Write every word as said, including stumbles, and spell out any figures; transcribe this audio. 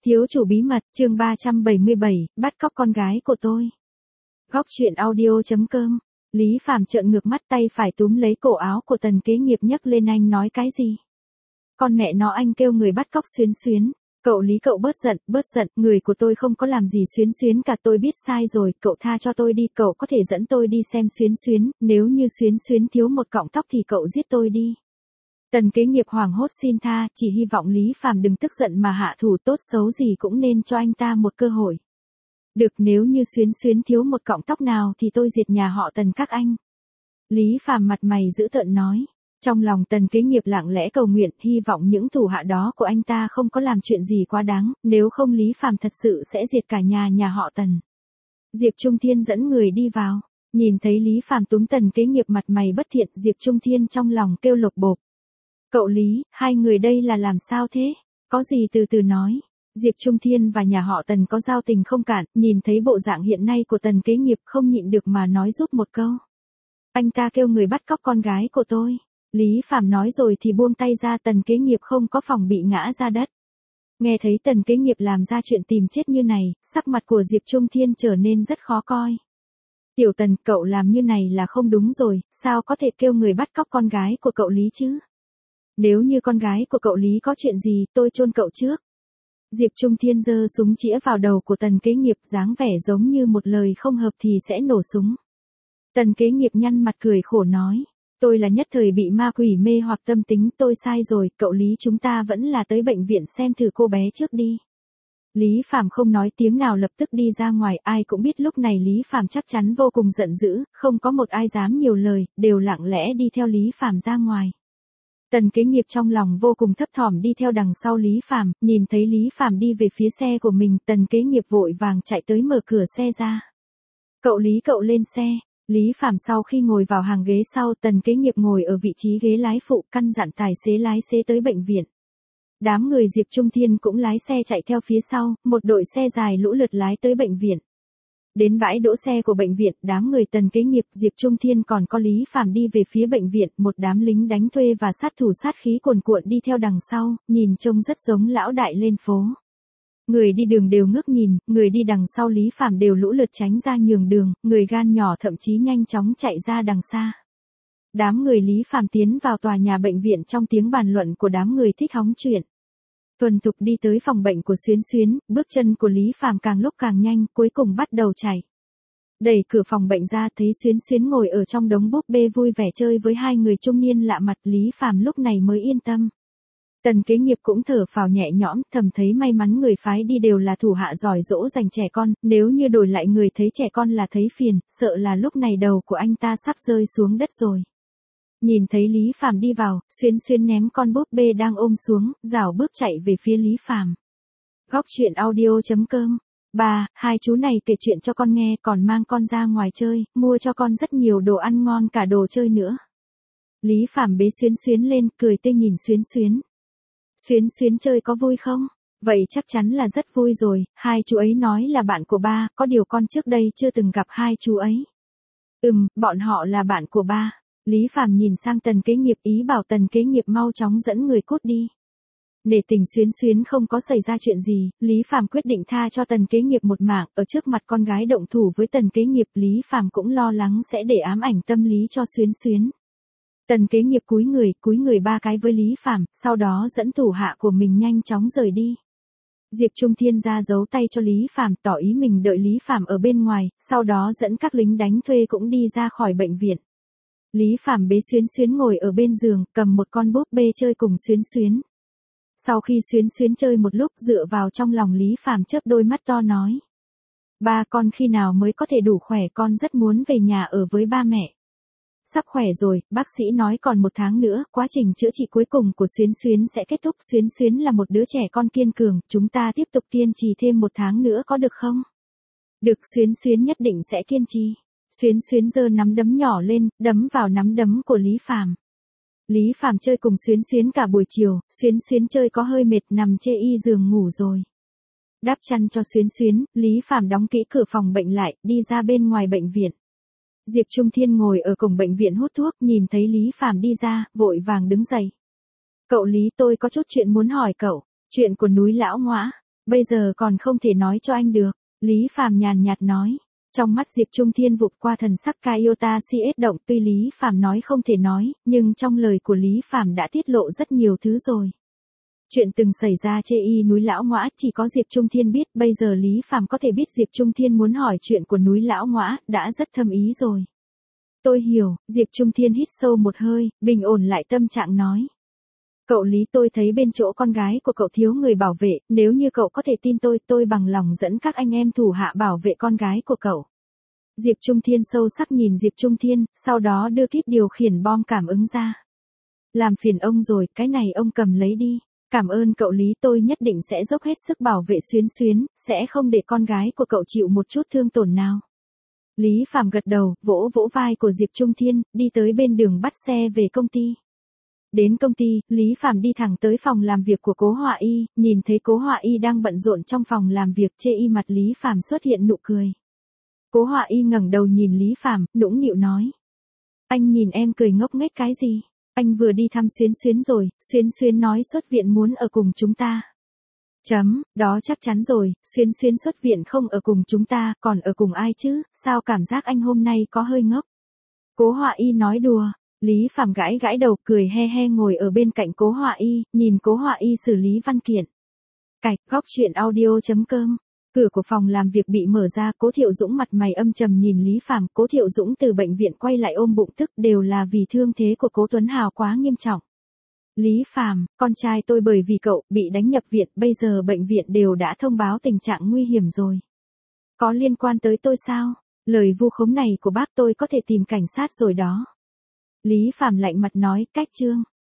Thiếu chủ bí mật, chương ba trăm bảy mươi bảy, bắt cóc con gái của tôi. Góc truyện audio chấm com. Lý Phàm trợn ngược mắt, tay phải túm lấy cổ áo của Tần Kế Nghiệp nhấc lên. Anh nói cái gì? Con mẹ nó, anh kêu người bắt cóc Xuyến Xuyến. Cậu Lý, cậu bớt giận, bớt giận, người của tôi không có làm gì Xuyến Xuyến cả, tôi biết sai rồi, cậu tha cho tôi đi, cậu có thể dẫn tôi đi xem Xuyến Xuyến, nếu như Xuyến Xuyến thiếu một cọng tóc thì cậu giết tôi đi. Tần Kế Nghiệp hoảng hốt xin tha, chỉ hy vọng Lý Phàm đừng tức giận mà hạ thủ, tốt xấu gì cũng nên cho anh ta một cơ hội. Được, nếu như Xuyến Xuyến thiếu một cọng tóc nào thì tôi diệt nhà họ Tần các anh. Lý Phàm mặt mày dữ tợn nói. Trong lòng Tần Kế Nghiệp lặng lẽ cầu nguyện, hy vọng những thủ hạ đó của anh ta không có làm chuyện gì quá đáng, nếu không Lý Phàm thật sự sẽ diệt cả nhà nhà họ Tần. Diệp Trung Thiên dẫn người đi vào, nhìn thấy Lý Phàm túm Tần Kế Nghiệp mặt mày bất thiện, Diệp Trung Thiên trong lòng kêu lột bộp. Cậu Lý, hai người đây là làm sao thế? Có gì từ từ nói. Diệp Trung Thiên và nhà họ Tần có giao tình không cạn, nhìn thấy bộ dạng hiện nay của Tần Kế Nghiệp không nhịn được mà nói giúp một câu. Anh ta kêu người bắt cóc con gái của tôi. Lý Phàm nói rồi thì buông tay ra, Tần Kế Nghiệp không có phòng bị ngã ra đất. Nghe thấy Tần Kế Nghiệp làm ra chuyện tìm chết như này, sắc mặt của Diệp Trung Thiên trở nên rất khó coi. Tiểu Tần, cậu làm như này là không đúng rồi, sao có thể kêu người bắt cóc con gái của cậu Lý chứ? Nếu như con gái của cậu Lý có chuyện gì, tôi chôn cậu trước. Diệp Trung Thiên giơ súng chĩa vào đầu của Tần Kế Nghiệp, dáng vẻ giống như một lời không hợp thì sẽ nổ súng. Tần Kế Nghiệp nhăn mặt cười khổ nói. Tôi là nhất thời bị ma quỷ mê hoặc tâm tính, tôi sai rồi, cậu Lý, chúng ta vẫn là tới bệnh viện xem thử cô bé trước đi. Lý Phàm không nói tiếng nào lập tức đi ra ngoài, ai cũng biết lúc này Lý Phàm chắc chắn vô cùng giận dữ, không có một ai dám nhiều lời, đều lặng lẽ đi theo Lý Phàm ra ngoài. Tần Kế Nghiệp trong lòng vô cùng thấp thỏm đi theo đằng sau Lý Phàm, nhìn thấy Lý Phàm đi về phía xe của mình, Tần Kế Nghiệp vội vàng chạy tới mở cửa xe ra. Cậu Lý, cậu lên xe. Lý Phàm sau khi ngồi vào hàng ghế sau, Tần Kế Nghiệp ngồi ở vị trí ghế lái phụ, căn dặn tài xế lái xe tới bệnh viện. Đám người Diệp Trung Thiên cũng lái xe chạy theo phía sau, một đội xe dài lũ lượt lái tới bệnh viện. Đến bãi đỗ xe của bệnh viện, đám người Tần Kế Nghiệp, Diệp Trung Thiên còn có Lý Phàm đi về phía bệnh viện, một đám lính đánh thuê và sát thủ sát khí cuồn cuộn đi theo đằng sau, nhìn trông rất giống lão đại lên phố. Người đi đường đều ngước nhìn, người đi đằng sau Lý Phàm đều lũ lượt tránh ra nhường đường, người gan nhỏ thậm chí nhanh chóng chạy ra đằng xa. Đám người Lý Phàm tiến vào tòa nhà bệnh viện trong tiếng bàn luận của đám người thích hóng chuyện. Thuần thục đi tới phòng bệnh của Xuyến Xuyến, bước chân của Lý Phàm càng lúc càng nhanh, cuối cùng bắt đầu chạy. Đẩy cửa phòng bệnh ra thấy Xuyến Xuyến ngồi ở trong đống búp bê vui vẻ chơi với hai người trung niên lạ mặt, Lý Phàm lúc này mới yên tâm. Tần Kế Nghiệp cũng thở phào nhẹ nhõm, thầm thấy may mắn người phái đi đều là thủ hạ giỏi dỗ dành trẻ con, nếu như đổi lại người thấy trẻ con là thấy phiền, sợ là lúc này đầu của anh ta sắp rơi xuống đất rồi. Nhìn thấy Lý Phàm đi vào, Xuyến Xuyến ném con búp bê đang ôm xuống, rảo bước chạy về phía Lý Phàm. Góc truyện audio chấm com. Ba, hai chú này kể chuyện cho con nghe, còn mang con ra ngoài chơi, mua cho con rất nhiều đồ ăn ngon cả đồ chơi nữa. Lý Phàm bế Xuyến Xuyến lên, cười tươi nhìn Xuyến Xuyến. Xuyến Xuyến chơi có vui không? Vậy chắc chắn là rất vui rồi, hai chú ấy nói là bạn của ba, có điều con trước đây chưa từng gặp hai chú ấy. Ừm, bọn họ là bạn của ba. Lý Phàm nhìn sang Tần Kế Nghiệp, ý bảo Tần Kế Nghiệp mau chóng dẫn người cút đi. Để tình Xuyến Xuyến không có xảy ra chuyện gì, Lý Phàm quyết định tha cho Tần Kế Nghiệp một mạng, ở trước mặt con gái động thủ với Tần Kế Nghiệp, Lý Phàm cũng lo lắng sẽ để ám ảnh tâm lý cho Xuyến Xuyến. Tần Kế Nghiệp cúi người, cúi người ba cái với Lý Phàm, sau đó dẫn thủ hạ của mình nhanh chóng rời đi. Diệp Trung Thiên ra giấu tay cho Lý Phàm, tỏ ý mình đợi Lý Phàm ở bên ngoài, sau đó dẫn các lính đánh thuê cũng đi ra khỏi bệnh viện. Lý Phàm bế Xuyến Xuyến ngồi ở bên giường, cầm một con búp bê chơi cùng Xuyến Xuyến. Sau khi Xuyến Xuyến chơi một lúc, dựa vào trong lòng Lý Phàm chớp đôi mắt to nói. Ba, con khi nào mới có thể đủ khỏe, con rất muốn về nhà ở với ba mẹ. Sắp khỏe rồi, bác sĩ nói còn một tháng nữa, quá trình chữa trị cuối cùng của Xuyến Xuyến sẽ kết thúc. Xuyến Xuyến là một đứa trẻ con kiên cường, chúng ta tiếp tục kiên trì thêm một tháng nữa có được không? Được, Xuyến Xuyến nhất định sẽ kiên trì. Xuyến Xuyến giơ nắm đấm nhỏ lên, đấm vào nắm đấm của Lý Phàm. Lý Phàm chơi cùng Xuyến Xuyến cả buổi chiều, Xuyến Xuyến chơi có hơi mệt nằm chê y giường ngủ rồi. Đắp chăn cho Xuyến Xuyến, Lý Phàm đóng kỹ cửa phòng bệnh lại, đi ra bên ngoài bệnh viện. Diệp Trung Thiên ngồi ở cổng bệnh viện hút thuốc, nhìn thấy Lý Phàm đi ra, vội vàng đứng dậy. Cậu Lý, tôi có chút chuyện muốn hỏi cậu, chuyện của núi Lão Ngõa. Bây giờ còn không thể nói cho anh được. Lý Phàm nhàn nhạt nói. Trong mắt Diệp Trung Thiên vụt qua thần sắc Kyota xê ét động, tuy Lý Phàm nói không thể nói, nhưng trong lời của Lý Phàm đã tiết lộ rất nhiều thứ rồi. Chuyện từng xảy ra chê y núi Lão Ngõa chỉ có Diệp Trung Thiên biết, bây giờ Lý Phàm có thể biết Diệp Trung Thiên muốn hỏi chuyện của núi Lão Ngõa, đã rất thâm ý rồi. Tôi hiểu, Diệp Trung Thiên hít sâu một hơi, bình ổn lại tâm trạng nói. Cậu Lý, tôi thấy bên chỗ con gái của cậu thiếu người bảo vệ, nếu như cậu có thể tin tôi, tôi bằng lòng dẫn các anh em thủ hạ bảo vệ con gái của cậu. Diệp Trung Thiên sâu sắc nhìn Diệp Trung Thiên, sau đó đưa kíp điều khiển bom cảm ứng ra. Làm phiền ông rồi, cái này ông cầm lấy đi. Cảm ơn cậu Lý, tôi nhất định sẽ dốc hết sức bảo vệ Xuyến Xuyến, sẽ không để con gái của cậu chịu một chút thương tổn nào. Lý Phàm gật đầu, vỗ vỗ vai của Diệp Trung Thiên, đi tới bên đường bắt xe về công ty. Đến công ty, Lý Phàm đi thẳng tới phòng làm việc của Cố Họa Y, nhìn thấy Cố Họa Y đang bận rộn trong phòng làm việc, chê y mặt Lý Phàm xuất hiện nụ cười. Cố Họa Y ngẩng đầu nhìn Lý Phàm, nũng nịu nói. Anh nhìn em cười ngốc nghếch cái gì? Anh vừa đi thăm Xuyến Xuyến rồi, Xuyến Xuyến nói xuất viện muốn ở cùng chúng ta. Chấm, đó chắc chắn rồi, Xuyến Xuyến xuất viện không ở cùng chúng ta, còn ở cùng ai chứ, sao cảm giác anh hôm nay có hơi ngốc. Cố Họa Y nói đùa, Lý Phàm gãi gãi đầu cười he he ngồi ở bên cạnh Cố Họa Y, nhìn Cố Họa Y xử lý văn kiện. Cạch, góc truyện audio chấm com. Cửa của phòng làm việc bị mở ra, Cố Thiệu Dũng mặt mày âm trầm nhìn Lý Phàm, Cố Thiệu Dũng từ bệnh viện quay lại ôm bụng tức, đều là vì thương thế của Cố Tuấn Hào quá nghiêm trọng. Lý Phàm, con trai tôi bởi vì cậu bị đánh nhập viện, bây giờ bệnh viện đều đã thông báo tình trạng nguy hiểm rồi. Có liên quan tới tôi sao? Lời vu khống này của bác tôi có thể tìm cảnh sát rồi đó. Lý Phàm lạnh mặt nói, cách trương.